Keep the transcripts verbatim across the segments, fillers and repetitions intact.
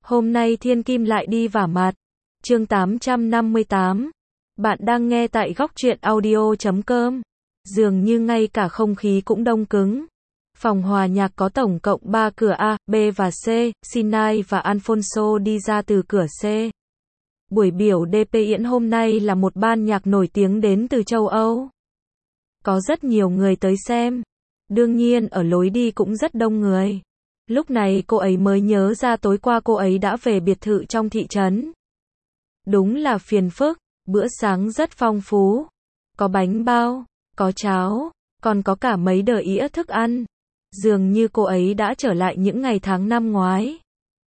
Hôm nay thiên kim lại đi vả mặt. Chương tám trăm năm mươi tám. Bạn đang nghe tại góc truyện audio chấm com. Dường như ngay cả không khí cũng đông cứng. Phòng hòa nhạc có tổng cộng ba cửa A, B và C, Sinai và Alfonso đi ra từ cửa C. Buổi biểu đê pê Yến hôm nay là một ban nhạc nổi tiếng đến từ châu Âu. Có rất nhiều người tới xem. Đương nhiên ở lối đi cũng rất đông người. Lúc này cô ấy mới nhớ ra tối qua cô ấy đã về biệt thự trong thị trấn. Đúng là phiền phức, bữa sáng rất phong phú. Có bánh bao, có cháo, còn có cả mấy đờ ĩa thức ăn. Dường như cô ấy đã trở lại những ngày tháng năm ngoái.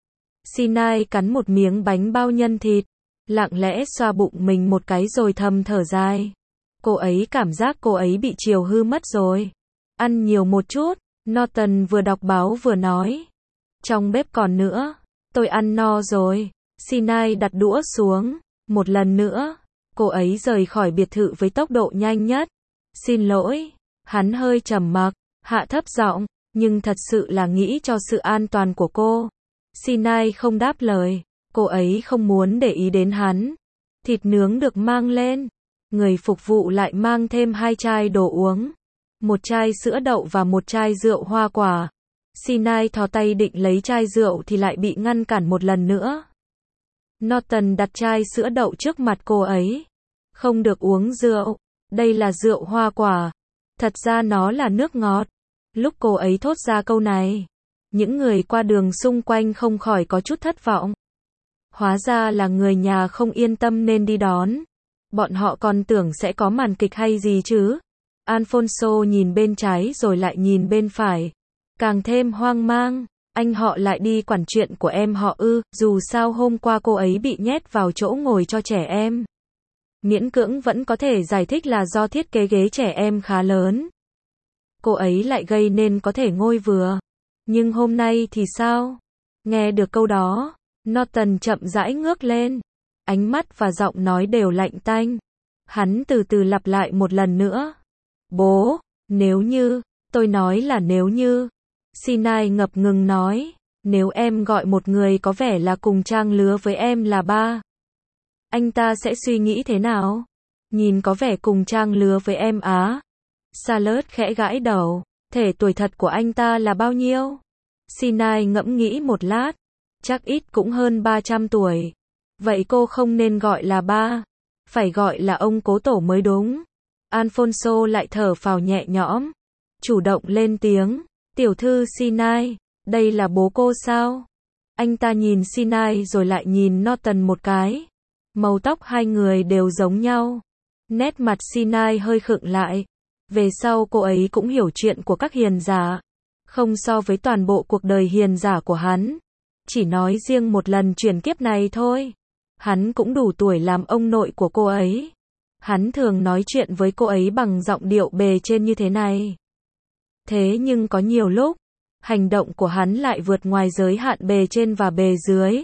Sinai cắn một miếng bánh bao nhân thịt, lặng lẽ xoa bụng mình một cái rồi thầm thở dài. Cô ấy cảm giác cô ấy bị chiều hư mất rồi. Ăn nhiều một chút, Norton vừa đọc báo vừa nói. Trong bếp còn nữa, tôi ăn no rồi. Sinai đặt đũa xuống. Một lần nữa, cô ấy rời khỏi biệt thự với tốc độ nhanh nhất. Xin lỗi, hắn hơi trầm mặc, hạ thấp giọng, nhưng thật sự là nghĩ cho sự an toàn của cô. Sinai không đáp lời, cô ấy không muốn để ý đến hắn. Thịt nướng được mang lên. Người phục vụ lại mang thêm hai chai đồ uống. Một chai sữa đậu và một chai rượu hoa quả. Sinai thò tay định lấy chai rượu thì lại bị ngăn cản một lần nữa. Norton đặt chai sữa đậu trước mặt cô ấy. Không được uống rượu. Đây là rượu hoa quả. Thật ra nó là nước ngọt. Lúc cô ấy thốt ra câu này, những người qua đường xung quanh không khỏi có chút thất vọng. Hóa ra là người nhà không yên tâm nên đi đón. Bọn họ còn tưởng sẽ có màn kịch hay gì chứ. Alfonso nhìn bên trái rồi lại nhìn bên phải. Càng thêm hoang mang. Anh họ lại đi quản chuyện của em họ ư, dù sao hôm qua cô ấy bị nhét vào chỗ ngồi cho trẻ em. Miễn cưỡng vẫn có thể giải thích là do thiết kế ghế trẻ em khá lớn. Cô ấy lại gây nên có thể ngồi vừa. Nhưng hôm nay thì sao? Nghe được câu đó, Norton chậm rãi ngước lên. Ánh mắt và giọng nói đều lạnh tanh. Hắn từ từ lặp lại một lần nữa. Bố, nếu như, tôi nói là nếu như. Sinai ngập ngừng nói, nếu em gọi một người có vẻ là cùng trang lứa với em là ba, anh ta sẽ suy nghĩ thế nào? Nhìn có vẻ cùng trang lứa với em á. Charlotte khẽ gãi đầu, thể tuổi thật của anh ta là bao nhiêu? Sinai ngẫm nghĩ một lát, chắc ít cũng hơn ba trăm tuổi. Vậy cô không nên gọi là ba, phải gọi là ông cố tổ mới đúng. Alfonso lại thở phào nhẹ nhõm, chủ động lên tiếng, tiểu thư Sinai, đây là bố cô sao? Anh ta nhìn Sinai rồi lại nhìn Norton một cái. Màu tóc hai người đều giống nhau. Nét mặt Sinai hơi khựng lại. Về sau cô ấy cũng hiểu chuyện của các hiền giả. Không so với toàn bộ cuộc đời hiền giả của hắn. Chỉ nói riêng một lần chuyển kiếp này thôi. Hắn cũng đủ tuổi làm ông nội của cô ấy. Hắn thường nói chuyện với cô ấy bằng giọng điệu bề trên như thế này. Thế nhưng có nhiều lúc, hành động của hắn lại vượt ngoài giới hạn bề trên và bề dưới.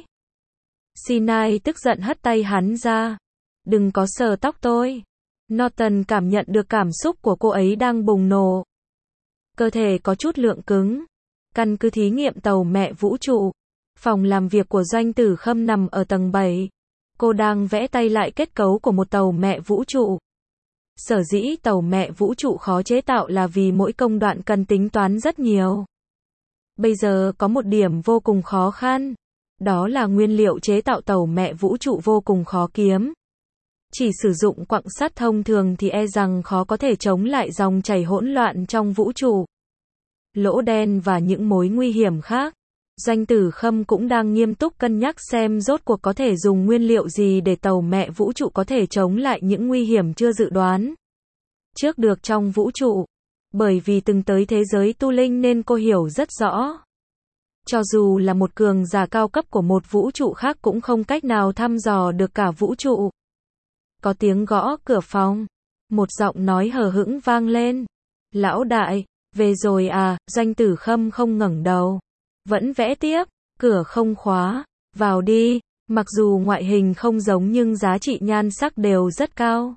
Sinai tức giận hất tay hắn ra. Đừng có sờ tóc tôi. Norton cảm nhận được cảm xúc của cô ấy đang bùng nổ. Cơ thể có chút lượng cứng. Căn cứ thí nghiệm tàu mẹ vũ trụ. Phòng làm việc của Doanh Tử Khâm nằm ở tầng bảy. Cô đang vẽ tay lại kết cấu của một tàu mẹ vũ trụ. Sở dĩ tàu mẹ vũ trụ khó chế tạo là vì mỗi công đoạn cần tính toán rất nhiều. Bây giờ có một điểm vô cùng khó khăn. Đó là nguyên liệu chế tạo tàu mẹ vũ trụ vô cùng khó kiếm. Chỉ sử dụng quặng sắt thông thường thì e rằng khó có thể chống lại dòng chảy hỗn loạn trong vũ trụ, lỗ đen và những mối nguy hiểm khác. Doanh Tử Khâm cũng đang nghiêm túc cân nhắc xem rốt cuộc có thể dùng nguyên liệu gì để tàu mẹ vũ trụ có thể chống lại những nguy hiểm chưa dự đoán trước được trong vũ trụ. Bởi vì từng tới thế giới tu linh nên cô hiểu rất rõ. Cho dù là một cường giả cao cấp của một vũ trụ khác cũng không cách nào thăm dò được cả vũ trụ. Có tiếng gõ cửa phòng. Một giọng nói hờ hững vang lên. Lão đại, về rồi à? Doanh Tử Khâm không ngẩng đầu. Vẫn vẽ tiếp. Cửa không khóa. Vào đi. Mặc dù ngoại hình không giống nhưng giá trị nhan sắc đều rất cao.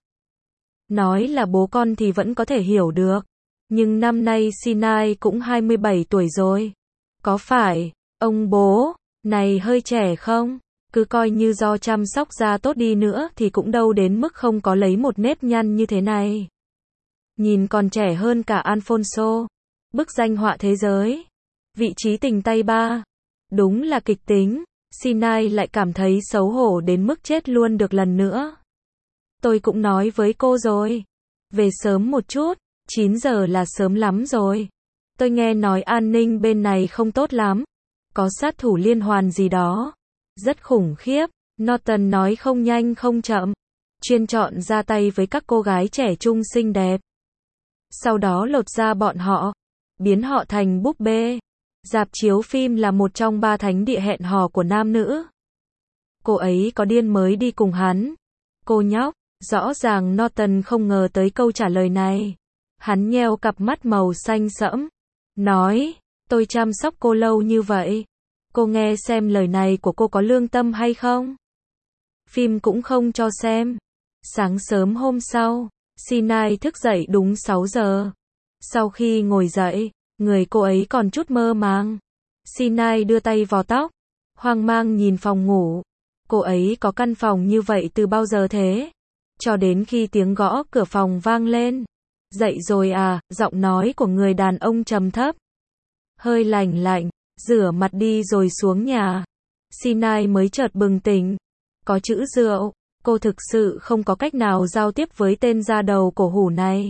Nói là bố con thì vẫn có thể hiểu được. Nhưng năm nay Sinai cũng hai mươi bảy tuổi rồi. Có phải, ông bố? Này hơi trẻ không? Cứ coi như do chăm sóc da tốt đi nữa thì cũng đâu đến mức không có lấy một nếp nhăn như thế này. Nhìn còn trẻ hơn cả Alfonso. Bức danh họa thế giới. Vị trí tình tay ba. Đúng là kịch tính. Sinai lại cảm thấy xấu hổ đến mức chết luôn được lần nữa. Tôi cũng nói với cô rồi. Về sớm một chút, chín giờ là sớm lắm rồi. Tôi nghe nói an ninh bên này không tốt lắm. Có sát thủ liên hoàn gì đó. Rất khủng khiếp. Norton nói không nhanh không chậm. Chuyên chọn ra tay với các cô gái trẻ trung xinh đẹp. Sau đó lột da bọn họ. Biến họ thành búp bê. Rạp chiếu phim là một trong ba thánh địa hẹn hò của nam nữ. Cô ấy có điên mới đi cùng hắn. Cô nhóc. Rõ ràng Norton không ngờ tới câu trả lời này. Hắn nheo cặp mắt màu xanh sẫm. Nói, tôi chăm sóc cô lâu như vậy. Cô nghe xem lời này của cô có lương tâm hay không? Phim cũng không cho xem. Sáng sớm hôm sau, Sinai thức dậy đúng sáu giờ. Sau khi ngồi dậy, người cô ấy còn chút mơ màng. Sinai đưa tay vò tóc, hoang mang nhìn phòng ngủ. Cô ấy có căn phòng như vậy từ bao giờ thế? Cho đến khi tiếng gõ cửa phòng vang lên. Dậy rồi à, giọng nói của người đàn ông trầm thấp. Hơi lạnh lạnh, rửa mặt đi rồi xuống nhà. Sinai mới chợt bừng tỉnh. Có chữ rượu, cô thực sự không có cách nào giao tiếp với tên da đầu cổ hủ này.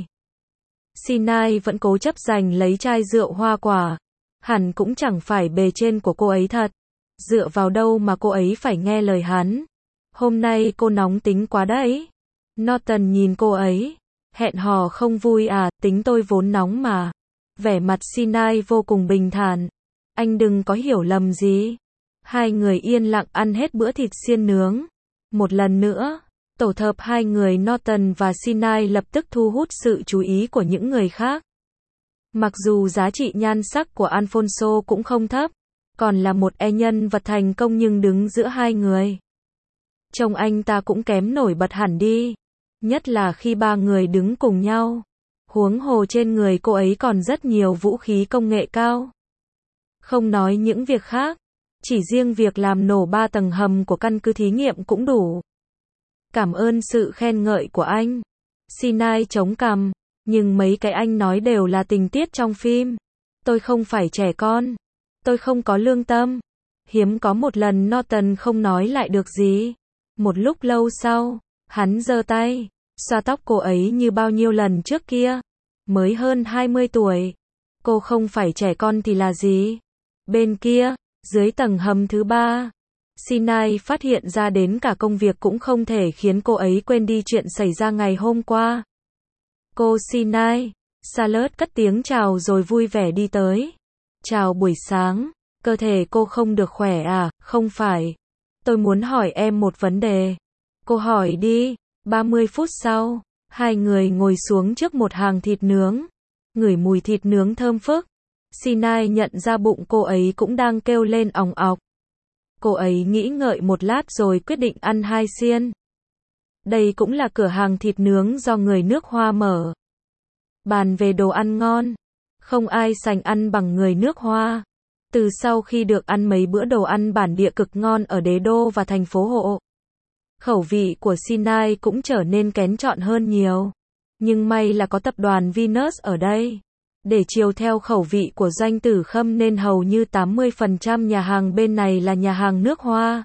Sinai vẫn cố chấp giành lấy chai rượu hoa quả. Hẳn cũng chẳng phải bề trên của cô ấy thật. Dựa vào đâu mà cô ấy phải nghe lời hắn. Hôm nay cô nóng tính quá đấy. Norton nhìn cô ấy. Hẹn hò không vui à, tính tôi vốn nóng mà. Vẻ mặt Sinai vô cùng bình thản. Anh đừng có hiểu lầm gì. Hai người yên lặng ăn hết bữa thịt xiên nướng. Một lần nữa, tổ hợp hai người Norton và Sinai lập tức thu hút sự chú ý của những người khác. Mặc dù giá trị nhan sắc của Alfonso cũng không thấp, còn là một e nhân vật thành công nhưng đứng giữa hai người. Trông anh ta cũng kém nổi bật hẳn đi. Nhất là khi ba người đứng cùng nhau. Huống hồ trên người cô ấy còn rất nhiều vũ khí công nghệ cao. Không nói những việc khác, chỉ riêng việc làm nổ ba tầng hầm của căn cứ thí nghiệm cũng đủ. Cảm ơn sự khen ngợi của anh. Sinai chống cằm, nhưng mấy cái anh nói đều là tình tiết trong phim. Tôi không phải trẻ con. Tôi không có lương tâm. Hiếm có một lần Norton không nói lại được gì. Một lúc lâu sau, hắn giơ tay, xoa tóc cô ấy như bao nhiêu lần trước kia. Mới hơn hai mươi tuổi. Cô không phải trẻ con thì là gì? Bên kia, dưới tầng hầm thứ ba, Sinai phát hiện ra đến cả công việc cũng không thể khiến cô ấy quên đi chuyện xảy ra ngày hôm qua. Cô Sinai, Salad cất tiếng chào rồi vui vẻ đi tới. Chào buổi sáng, cơ thể cô không được khỏe à? Không phải. Tôi muốn hỏi em một vấn đề. Cô hỏi đi. ba mươi phút sau, hai người ngồi xuống trước một hàng thịt nướng. Ngửi mùi thịt nướng thơm phức. Sinai nhận ra bụng cô ấy cũng đang kêu lên òng ọc. Cô ấy nghĩ ngợi một lát rồi quyết định ăn hai xiên. Đây cũng là cửa hàng thịt nướng do người nước Hoa mở. Bàn về đồ ăn ngon, không ai sành ăn bằng người nước Hoa. Từ sau khi được ăn mấy bữa đồ ăn bản địa cực ngon ở đế đô và thành phố Hộ, khẩu vị của Sinai cũng trở nên kén chọn hơn nhiều. Nhưng may là có tập đoàn Venus ở đây. Để chiều theo khẩu vị của Doanh Tử Khâm nên hầu như tám mươi phần trăm nhà hàng bên này là nhà hàng nước Hoa.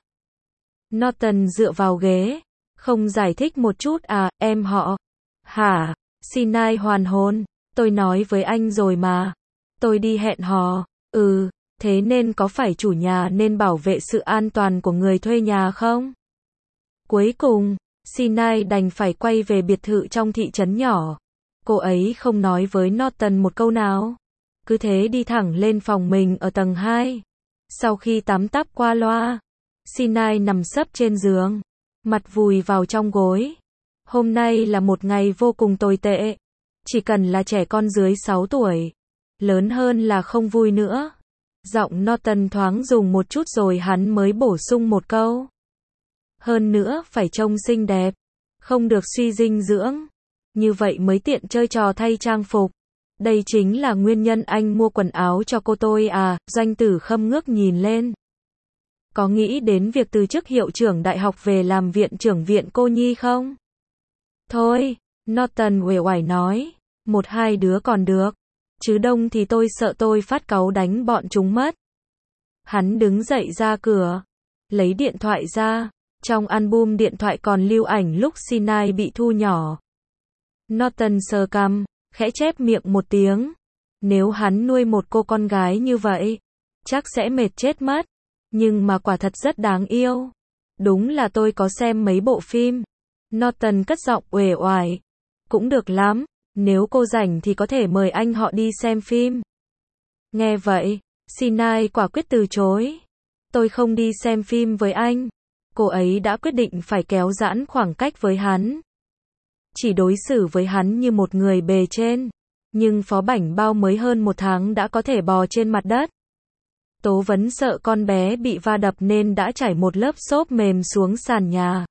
Norton dựa vào ghế. Không giải thích một chút à, em họ. Hả? Sinai hoàn hồn. Tôi nói với anh rồi mà. Tôi đi hẹn hò. Ừ, thế nên có phải chủ nhà nên bảo vệ sự an toàn của người thuê nhà không? Cuối cùng, Sinai đành phải quay về biệt thự trong thị trấn nhỏ. Cô ấy không nói với Norton một câu nào. Cứ thế đi thẳng lên phòng mình ở tầng hai. Sau khi tắm táp qua loa, Sinai nằm sấp trên giường, mặt vùi vào trong gối. Hôm nay là một ngày vô cùng tồi tệ. Chỉ cần là trẻ con dưới sáu tuổi, lớn hơn là không vui nữa. Giọng Norton thoáng dùng một chút rồi hắn mới bổ sung một câu. Hơn nữa phải trông xinh đẹp, không được suy dinh dưỡng. Như vậy mới tiện chơi trò thay trang phục. Đây chính là nguyên nhân anh mua quần áo cho cô tôi à? Doanh Tử Khâm ngước nhìn lên. Có nghĩ đến việc từ chức hiệu trưởng đại học về làm viện trưởng viện cô nhi không? Thôi, Norton uể oải nói. Một hai đứa còn được. Chứ đông thì tôi sợ tôi phát cáu đánh bọn chúng mất. Hắn đứng dậy ra cửa. Lấy điện thoại ra. Trong album điện thoại còn lưu ảnh lúc Sinai bị thu nhỏ. Norton sờ cằm, khẽ chép miệng một tiếng. Nếu hắn nuôi một cô con gái như vậy, chắc sẽ mệt chết mất. Nhưng mà quả thật rất đáng yêu. Đúng là tôi có xem mấy bộ phim. Norton cất giọng uể oải. Cũng được lắm, nếu cô rảnh thì có thể mời anh họ đi xem phim. Nghe vậy, Sinai quả quyết từ chối. Tôi không đi xem phim với anh. Cô ấy đã quyết định phải kéo giãn khoảng cách với hắn. Chỉ đối xử với hắn như một người bề trên. Nhưng Phó Bảnh Bao mới hơn một tháng đã có thể bò trên mặt đất. Tố Vấn sợ con bé bị va đập nên đã trải một lớp xốp mềm xuống sàn nhà.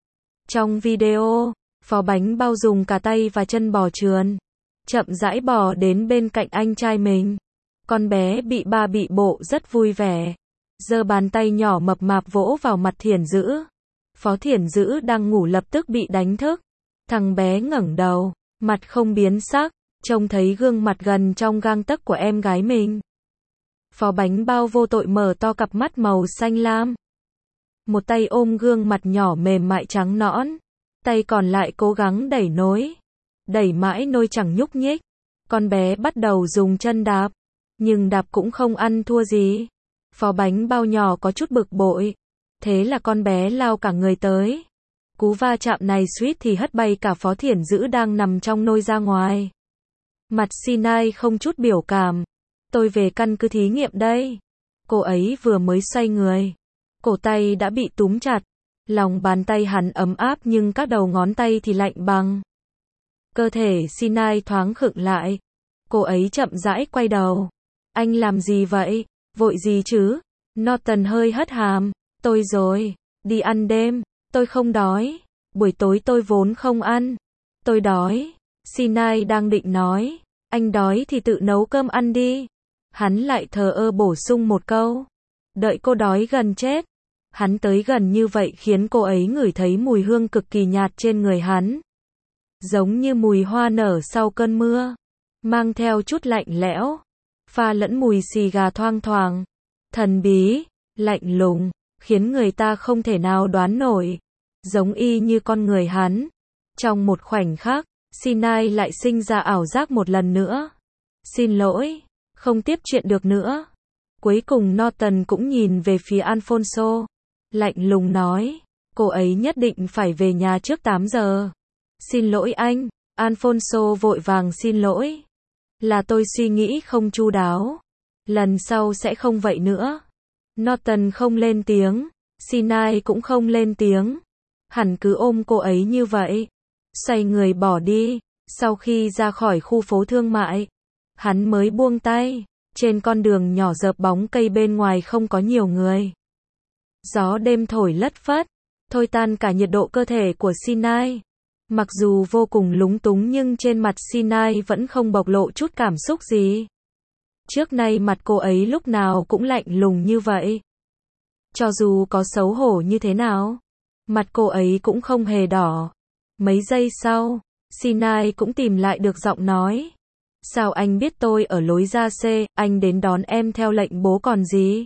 Trong video, Phó Bánh Bao dùng cả tay và chân bò trườn, chậm rãi bò đến bên cạnh anh trai mình. Con bé bị ba bị bộ rất vui vẻ, giơ bàn tay nhỏ mập mạp vỗ vào mặt Thiển Dữ. Phó Thiển Dữ đang ngủ lập tức bị đánh thức. Thằng bé ngẩng đầu, mặt không biến sắc, trông thấy gương mặt gần trong gang tấc của em gái mình. Phó Bánh Bao vô tội mở to cặp mắt màu xanh lam. Một tay ôm gương mặt nhỏ mềm mại trắng nõn, tay còn lại cố gắng đẩy nối. Đẩy mãi nôi chẳng nhúc nhích. Con bé bắt đầu dùng chân đạp, nhưng đạp cũng không ăn thua gì. Phó Bánh Bao nhỏ có chút bực bội. Thế là con bé lao cả người tới. Cú va chạm này suýt thì hất bay cả Phó Thiển Dữ đang nằm trong nôi ra ngoài. Mặt Sinai không chút biểu cảm. Tôi về căn cứ thí nghiệm đây. Cô ấy vừa mới xoay người. Cổ tay đã bị túm chặt. Lòng bàn tay hắn ấm áp nhưng các đầu ngón tay thì lạnh băng. Cơ thể Sinai thoáng khựng lại. Cô ấy chậm rãi quay đầu. Anh làm gì vậy? Vội gì chứ? Norton hơi hất hàm. Tôi rồi. Đi ăn đêm. Tôi không đói. Buổi tối tôi vốn không ăn. Tôi đói. Sinai đang định nói. Anh đói thì tự nấu cơm ăn đi. Hắn lại thờ ơ bổ sung một câu. Đợi cô đói gần chết. Hắn tới gần như vậy khiến cô ấy ngửi thấy mùi hương cực kỳ nhạt trên người hắn. Giống như mùi hoa nở sau cơn mưa. Mang theo chút lạnh lẽo. Pha lẫn mùi xì gà thoang thoảng. Thần bí, lạnh lùng, khiến người ta không thể nào đoán nổi. Giống y như con người hắn. Trong một khoảnh khắc, Sinai lại sinh ra ảo giác một lần nữa. Xin lỗi, không tiếp chuyện được nữa. Cuối cùng Norton cũng nhìn về phía Alfonso. Lạnh lùng nói, cô ấy nhất định phải về nhà trước tám giờ. Xin lỗi anh. Alfonso vội vàng xin lỗi. Là tôi suy nghĩ không chu đáo. Lần sau sẽ không vậy nữa. Norton không lên tiếng. Sinai cũng không lên tiếng. Hắn cứ ôm cô ấy như vậy. Xoay người bỏ đi. Sau khi ra khỏi khu phố thương mại, hắn mới buông tay. Trên con đường nhỏ dợp bóng cây bên ngoài không có nhiều người. Gió đêm thổi lất phất, thôi tan cả nhiệt độ cơ thể của Sinai. Mặc dù vô cùng lúng túng nhưng trên mặt Sinai vẫn không bộc lộ chút cảm xúc gì. Trước nay mặt cô ấy lúc nào cũng lạnh lùng như vậy. Cho dù có xấu hổ như thế nào, mặt cô ấy cũng không hề đỏ. Mấy giây sau, Sinai cũng tìm lại được giọng nói. Sao anh biết tôi ở lối ra C, anh đến đón em theo lệnh bố còn gì?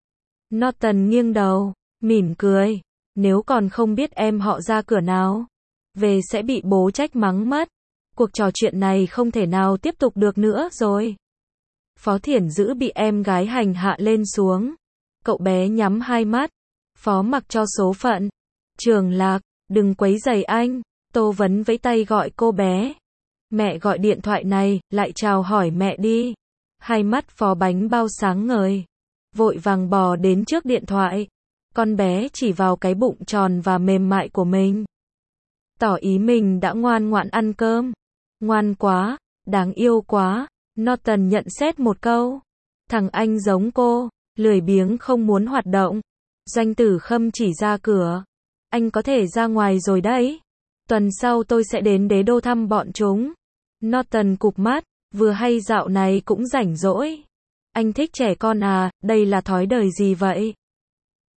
Norton nghiêng đầu, mỉm cười. Nếu còn không biết em họ ra cửa nào, về sẽ bị bố trách mắng mất. Cuộc trò chuyện này không thể nào tiếp tục được nữa rồi. Phó Thiển Dữ bị em gái hành hạ lên xuống. Cậu bé nhắm hai mắt. Phó mặc cho số phận. Trường Lạc, đừng quấy rầy anh. Tô Vấn vẫy tay gọi cô bé. Mẹ gọi điện thoại này, lại chào hỏi mẹ đi. Hai mắt Phó Bánh Bao sáng ngời. Vội vàng bò đến trước điện thoại. Con bé chỉ vào cái bụng tròn và mềm mại của mình. Tỏ ý mình đã ngoan ngoãn ăn cơm. Ngoan quá, đáng yêu quá. Norton nhận xét một câu. Thằng anh giống cô, lười biếng không muốn hoạt động. Doanh Tử Khâm chỉ ra cửa. Anh có thể ra ngoài rồi đấy. Tuần sau tôi sẽ đến Đế Đô thăm bọn chúng. Norton cụp mắt, vừa hay dạo này cũng rảnh rỗi. Anh thích trẻ con à, đây là thói đời gì vậy?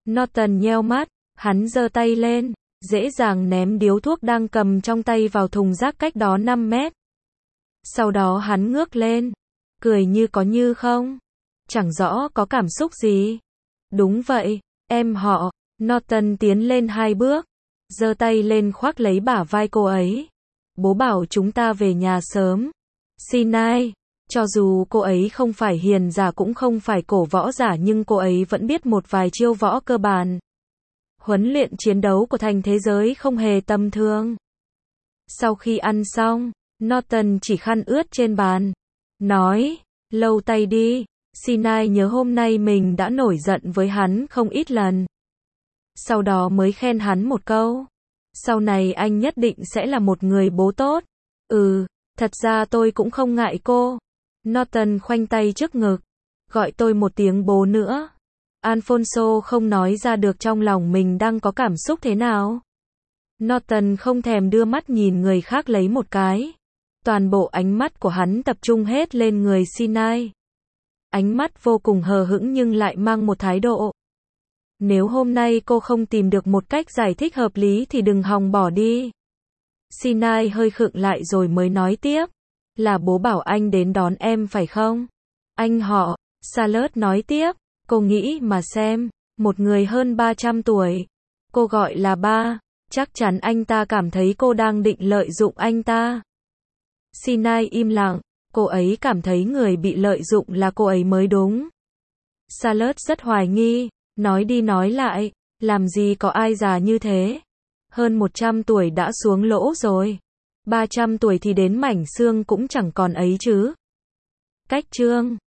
Norton nheo mắt, hắn giơ tay lên, dễ dàng ném điếu thuốc đang cầm trong tay vào thùng rác cách đó năm mét. Sau đó hắn ngước lên, cười như có như không. Chẳng rõ có cảm xúc gì. Đúng vậy, em họ. Norton tiến lên hai bước, giơ tay lên khoác lấy bả vai cô ấy. Bố bảo chúng ta về nhà sớm. Sinai, cho dù cô ấy không phải hiền giả cũng không phải cổ võ giả nhưng cô ấy vẫn biết một vài chiêu võ cơ bản. Huấn luyện chiến đấu của thành thế giới không hề tầm thường. Sau khi ăn xong, Norton chỉ khăn ướt trên bàn. Nói, lau tay đi. Sinai nhớ hôm nay mình đã nổi giận với hắn không ít lần. Sau đó mới khen hắn một câu. Sau này anh nhất định sẽ là một người bố tốt. Ừ, thật ra tôi cũng không ngại cô. Norton khoanh tay trước ngực. Gọi tôi một tiếng bố nữa. Alfonso không nói ra được trong lòng mình đang có cảm xúc thế nào. Norton không thèm đưa mắt nhìn người khác lấy một cái. Toàn bộ ánh mắt của hắn tập trung hết lên người Sinai. Ánh mắt vô cùng hờ hững nhưng lại mang một thái độ. Nếu hôm nay cô không tìm được một cách giải thích hợp lý thì đừng hòng bỏ đi. Sinai hơi khựng lại rồi mới nói tiếp. Là bố bảo anh đến đón em phải không? Anh họ, Charlotte nói tiếp. Cô nghĩ mà xem, một người hơn ba trăm tuổi. Cô gọi là ba, chắc chắn anh ta cảm thấy cô đang định lợi dụng anh ta. Sinai im lặng, cô ấy cảm thấy người bị lợi dụng là cô ấy mới đúng. Charlotte rất hoài nghi, nói đi nói lại, làm gì có ai già như thế. Hơn một trăm tuổi đã xuống lỗ rồi. ba trăm tuổi thì đến mảnh xương cũng chẳng còn ấy chứ. Cách chương